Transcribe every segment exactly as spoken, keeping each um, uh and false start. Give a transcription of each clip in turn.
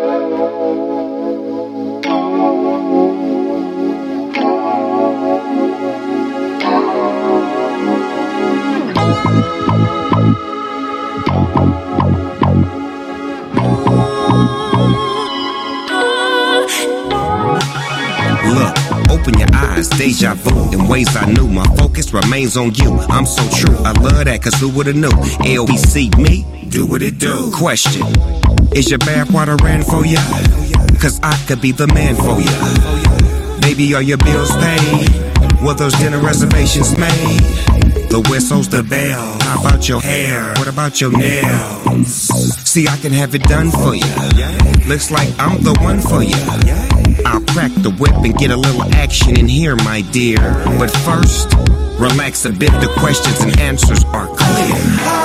Look, open your eyes, deja vu. In ways I knew, my focus remains on you. I'm so true, I love that, cause who would've knew? L B C me, do what it do. Question, is your bathwater ran for ya? Cause I could be the man for ya. Baby, are your bills paid? Were those dinner reservations made? The whistle's the bell. How about your hair? What about your nails? See, I can have it done for ya. Looks like I'm the one for ya. I'll crack the whip and get a little action in here, my dear. But first, relax a bit, the questions and answers are clear.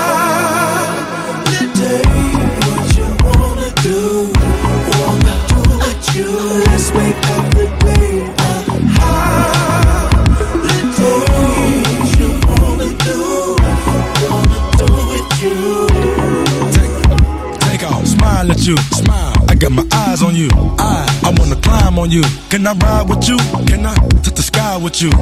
Holiday, what you wanna do? Wanna do what you let's make every day a holiday. What you wanna do? Wanna do with you. Take, take off, smile at you, smile. I got my eyes on you. I, I wanna climb on you. Can I ride with you? Can I touch the sky with you?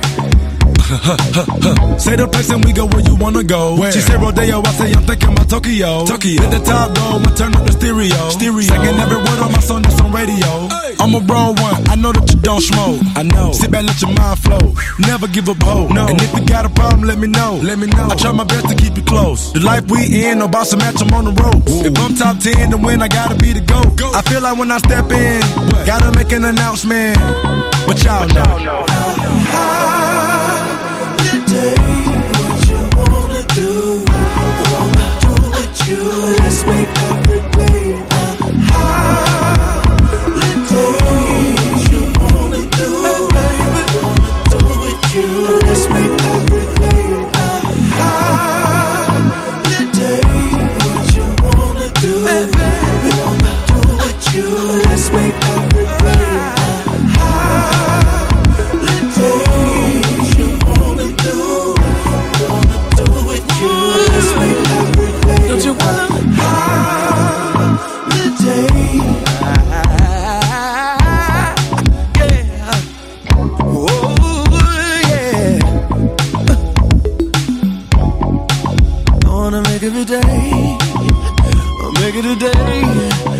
Say the place and we go where you wanna go. Where? She said Rodeo, I say I'm thinking about Tokyo. Tokyo. Let the top go and turn up the stereo. Stereo. Singing every word on my song that's on radio. Hey. I'm a raw one, I know that you don't smoke. I know. Sit back, let your mind flow. Never give up hope. No. And if you got a problem, let me know. Let me know. I try my best to keep you close. The life we in, no boss to match, I'm on the road. If I'm top ten, then win, I gotta be the GOAT. Go. I feel like when I step in, what? Gotta make an announcement. But y'all know. Y'all know. What you wanna do? Wanna do with you? Let's make every day a holiday. What you wanna do? Wanna do with you? Let's make every day a holiday. What you wanna do? Wanna do with you? Let's make every day a holiday. What you wanna do? Don't you wanna holiday? Yeah. Oh yeah. I wanna make every day. I'll make it a day.